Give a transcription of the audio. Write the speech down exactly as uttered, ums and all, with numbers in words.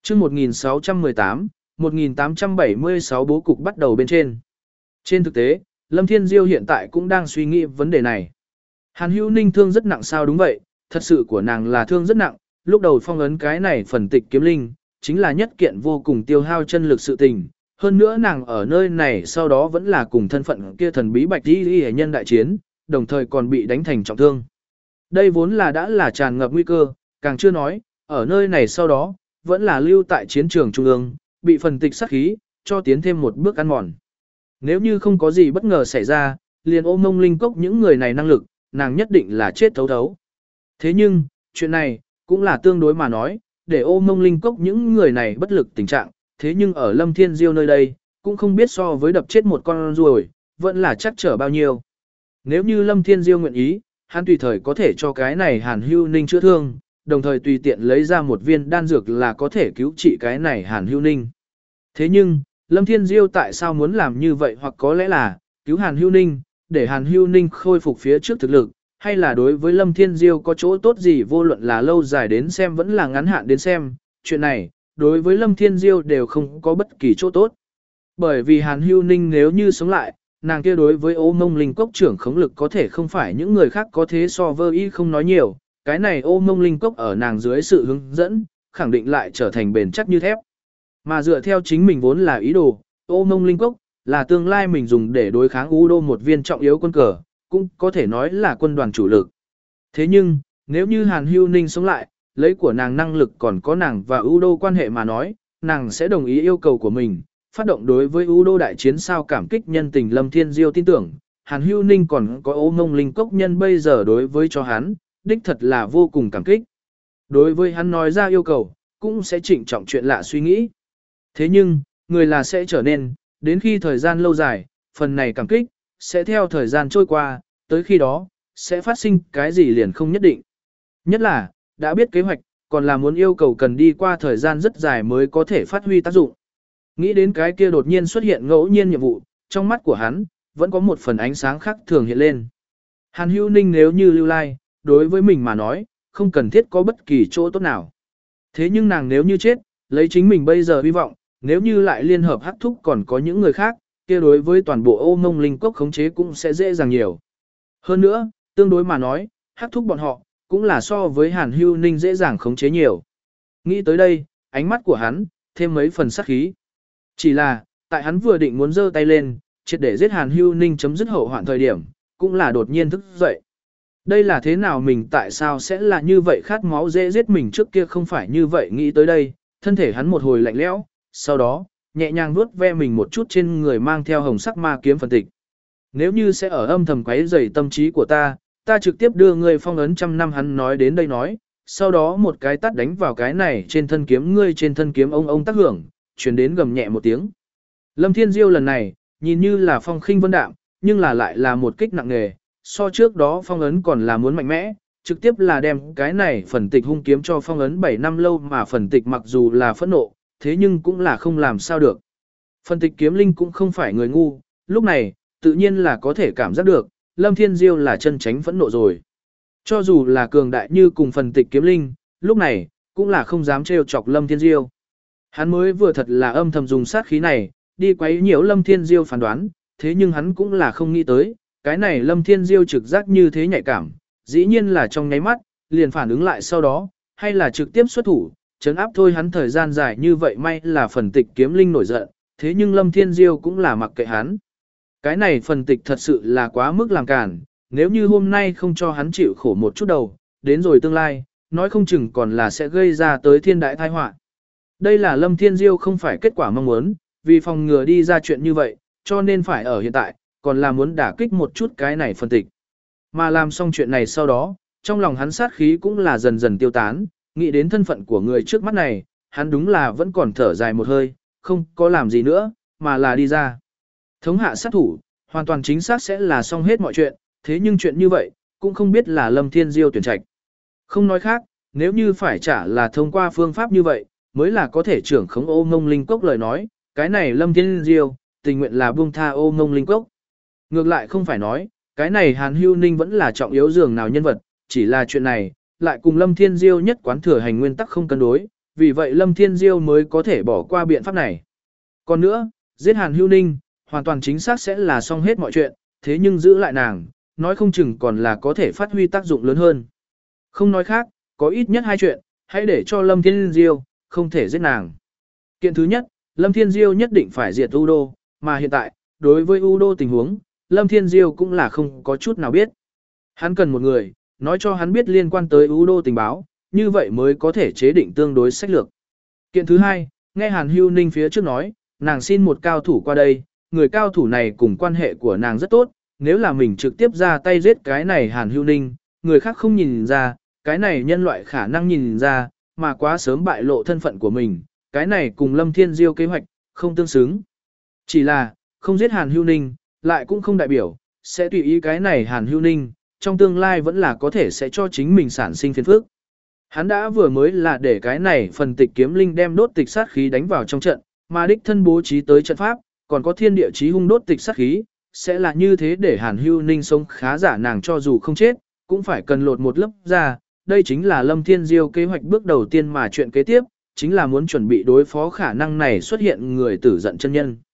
chương một nghìn sáu trăm mười tám, một nghìn tám trăm bảy mươi sáu bố cục bắt đầu bên trên. Trên thực tế, Lâm Thiên Diêu hiện tại cũng đang suy nghĩ vấn đề này. Hàn Hữu Ninh thương rất nặng sao? Đúng vậy, thật sự của nàng là thương rất nặng, lúc đầu phong ấn cái này phần tịch kiếm linh, chính là nhất kiện vô cùng tiêu hao chân lực sự tình. Hơn nữa nàng ở nơi này sau đó vẫn là cùng thân phận kia thần bí bạch y hệ nhân đại chiến, đồng thời còn bị đánh thành trọng thương. Đây vốn là đã là tràn ngập nguy cơ, càng chưa nói, ở nơi này sau đó, vẫn là lưu tại chiến trường trung ương, bị phần tịch sát khí, cho tiến thêm một bước ăn mòn. Nếu như không có gì bất ngờ xảy ra, liền ôm mông linh cốc những người này năng lực, nàng nhất định là chết thấu thấu. Thế nhưng, chuyện này, cũng là tương đối mà nói, để ôm mông linh cốc những người này bất lực tình trạng, thế nhưng ở Lâm Thiên Diêu nơi đây, cũng không biết so với đập chết một con ruồi, vẫn là chắc trở bao nhiêu. Nếu như Lâm Thiên Diêu nguyện ý, hắn tùy thời có thể cho cái này Hàn Hữu Ninh chữa thương, đồng thời tùy tiện lấy ra một viên đan dược là có thể cứu trị cái này Hàn Hữu Ninh. Thế nhưng, Lâm Thiên Diêu tại sao muốn làm như vậy, hoặc có lẽ là cứu Hàn Hữu Ninh, để Hàn Hữu Ninh khôi phục phía trước thực lực, hay là đối với Lâm Thiên Diêu có chỗ tốt gì, vô luận là lâu dài đến xem vẫn là ngắn hạn đến xem, chuyện này, đối với Lâm Thiên Diêu đều không có bất kỳ chỗ tốt. Bởi vì Hàn Hữu Ninh nếu như sống lại, nàng kia đối với Ô Mông Linh Cốc trưởng khống lực có thể không phải những người khác có thế so với y không nói nhiều, cái này Ô Mông Linh Cốc ở nàng dưới sự hướng dẫn, khẳng định lại trở thành bền chắc như thép. Mà dựa theo chính mình vốn là ý đồ, Ô Mông Linh Cốc là tương lai mình dùng để đối kháng U Đô một viên trọng yếu quân cờ, cũng có thể nói là quân đoàn chủ lực. Thế nhưng, nếu như Hàn Hữu Ninh sống lại, lấy của nàng năng lực còn có nàng và U Đô quan hệ mà nói, nàng sẽ đồng ý yêu cầu của mình, phát động đối với U Đô đại chiến. Sao cảm kích nhân tình Lâm Thiên Diêu tin tưởng, Hàn Hữu Ninh còn có Ô Mông Linh Cốc nhân bây giờ đối với cho hắn, đích thật là vô cùng cảm kích. Đối với hắn nói ra yêu cầu, cũng sẽ trịnh trọng chuyện lạ suy nghĩ. Thế nhưng, người là sẽ trở nên, đến khi thời gian lâu dài, phần này cảm kích, sẽ theo thời gian trôi qua, tới khi đó, sẽ phát sinh cái gì liền không nhất định. Nhất là, đã biết kế hoạch, còn là muốn yêu cầu cần đi qua thời gian rất dài mới có thể phát huy tác dụng. Nghĩ đến cái kia đột nhiên xuất hiện ngẫu nhiên nhiệm vụ, trong mắt của hắn, vẫn có một phần ánh sáng khác thường hiện lên. Hàn Hữu Ninh nếu như lưu lai, đối với mình mà nói, không cần thiết có bất kỳ chỗ tốt nào. Thế nhưng nàng nếu như chết, lấy chính mình bây giờ hy vọng, nếu như lại liên hợp hắc thúc còn có những người khác, kia đối với toàn bộ Ô Mông Linh Cốc khống chế cũng sẽ dễ dàng nhiều. Hơn nữa, tương đối mà nói, hắc thúc bọn họ, cũng là so với Hàn Hữu Ninh dễ dàng khống chế nhiều. Nghĩ tới đây, ánh mắt của hắn, thêm mấy phần sát khí. Chỉ là, tại hắn vừa định muốn giơ tay lên, triệt để giết Hàn Hữu Ninh chấm dứt hậu hoạn thời điểm, cũng là đột nhiên thức dậy. Đây là thế nào, mình tại sao sẽ là như vậy, khát máu dễ giết mình trước kia không phải như vậy. Nghĩ tới đây, thân thể hắn một hồi lạnh lẽo, sau đó, nhẹ nhàng vuốt ve mình một chút trên người mang theo hồng sắc ma kiếm phần tịch. Nếu như sẽ ở âm thầm quấy rầy tâm trí của ta, ta trực tiếp đưa ngươi phong ấn trăm năm. Hắn nói đến đây nói, sau đó một cái tát đánh vào cái này trên thân kiếm. Ngươi trên thân kiếm ông ông tác hưởng, truyền đến gầm nhẹ một tiếng. Lâm Thiên Diêu lần này, nhìn như là phong khinh vân đạm, nhưng là lại là một kích nặng nề, so trước đó phong ấn còn là muốn mạnh mẽ, trực tiếp là đem cái này phần tịch hung kiếm cho phong ấn bảy năm lâu. Mà phần tịch mặc dù là phẫn nộ, thế nhưng cũng là không làm sao được. Phần tịch kiếm linh cũng không phải người ngu, lúc này, tự nhiên là có thể cảm giác được, Lâm Thiên Diêu là chân tránh phẫn nộ rồi. Cho dù là cường đại như cùng phần tịch kiếm linh, lúc này, cũng là không dám trêu chọc Lâm Thiên Diêu. Hắn mới vừa thật là âm thầm dùng sát khí này, đi quấy nhiễu Lâm Thiên Diêu phán đoán, thế nhưng hắn cũng là không nghĩ tới, cái này Lâm Thiên Diêu trực giác như thế nhạy cảm, dĩ nhiên là trong nháy mắt, liền phản ứng lại sau đó, hay là trực tiếp xuất thủ, chấn áp thôi hắn thời gian dài như vậy. May là phần tịch kiếm linh nổi giận, thế nhưng Lâm Thiên Diêu cũng là mặc kệ hắn. Cái này phần tịch thật sự là quá mức làm cản, nếu như hôm nay không cho hắn chịu khổ một chút đầu, đến rồi tương lai, nói không chừng còn là sẽ gây ra tới thiên đại tai họa. Đây là Lâm Thiên Diêu không phải kết quả mong muốn, vì phòng ngừa đi ra chuyện như vậy, cho nên phải ở hiện tại, còn là muốn đả kích một chút cái này phần tịch. Mà làm xong chuyện này sau đó, trong lòng hắn sát khí cũng là dần dần tiêu tán, nghĩ đến thân phận của người trước mắt này, hắn đúng là vẫn còn thở dài một hơi, không có làm gì nữa, mà là đi ra. Thống hạ sát thủ, hoàn toàn chính xác sẽ là xong hết mọi chuyện, thế nhưng chuyện như vậy, cũng không biết là Lâm Thiên Diêu tuyển trạch. Không nói khác, nếu như phải trả là thông qua phương pháp như vậy, mới là có thể trưởng khống Ô Mông Linh Cốc lời nói, cái này Lâm Thiên Diêu, tình nguyện là buông tha Ô Mông Linh Cốc. Ngược lại không phải nói, cái này Hàn Hữu Ninh vẫn là trọng yếu dường nào nhân vật, chỉ là chuyện này, lại cùng Lâm Thiên Diêu nhất quán thừa hành nguyên tắc không cân đối, vì vậy Lâm Thiên Diêu mới có thể bỏ qua biện pháp này. Còn nữa, giết Hàn Hữu Ninh, hoàn toàn chính xác sẽ là xong hết mọi chuyện, thế nhưng giữ lại nàng, nói không chừng còn là có thể phát huy tác dụng lớn hơn. Không nói khác, có ít nhất hai chuyện, hãy để cho Lâm Thiên Diêu không thể giết nàng. Kiện thứ nhất, Lâm Thiên Diêu nhất định phải diệt U Đô, mà hiện tại, đối với U Đô tình huống, Lâm Thiên Diêu cũng là không có chút nào biết. Hắn cần một người, nói cho hắn biết liên quan tới U Đô tình báo, như vậy mới có thể chế định tương đối sách lược. Kiện thứ hai, nghe Hàn Hữu Ninh phía trước nói, nàng xin một cao thủ qua đây, người cao thủ này cùng quan hệ của nàng rất tốt, nếu là mình trực tiếp ra tay giết cái này Hàn Hữu Ninh, người khác không nhìn ra, cái này nhân loại khả năng nhìn ra, mà quá sớm bại lộ thân phận của mình, cái này cùng Lâm Thiên Diêu kế hoạch, không tương xứng. Chỉ là, không giết Hàn Hữu Ninh, lại cũng không đại biểu, sẽ tùy ý cái này Hàn Hữu Ninh, trong tương lai vẫn là có thể sẽ cho chính mình sản sinh phiền phức. Hắn đã vừa mới là để cái này phần tịch kiếm linh đem đốt tịch sát khí đánh vào trong trận, mà đích thân bố trí tới trận pháp, còn có thiên địa chí hung đốt tịch sát khí, sẽ là như thế để Hàn Hữu Ninh sống khá giả nàng cho dù không chết, cũng phải cần lột một lớp ra, đây chính là Lâm Thiên Diêu kế hoạch bước đầu tiên mà chuyện kế tiếp, chính là muốn chuẩn bị đối phó khả năng này xuất hiện người tử giận chân nhân.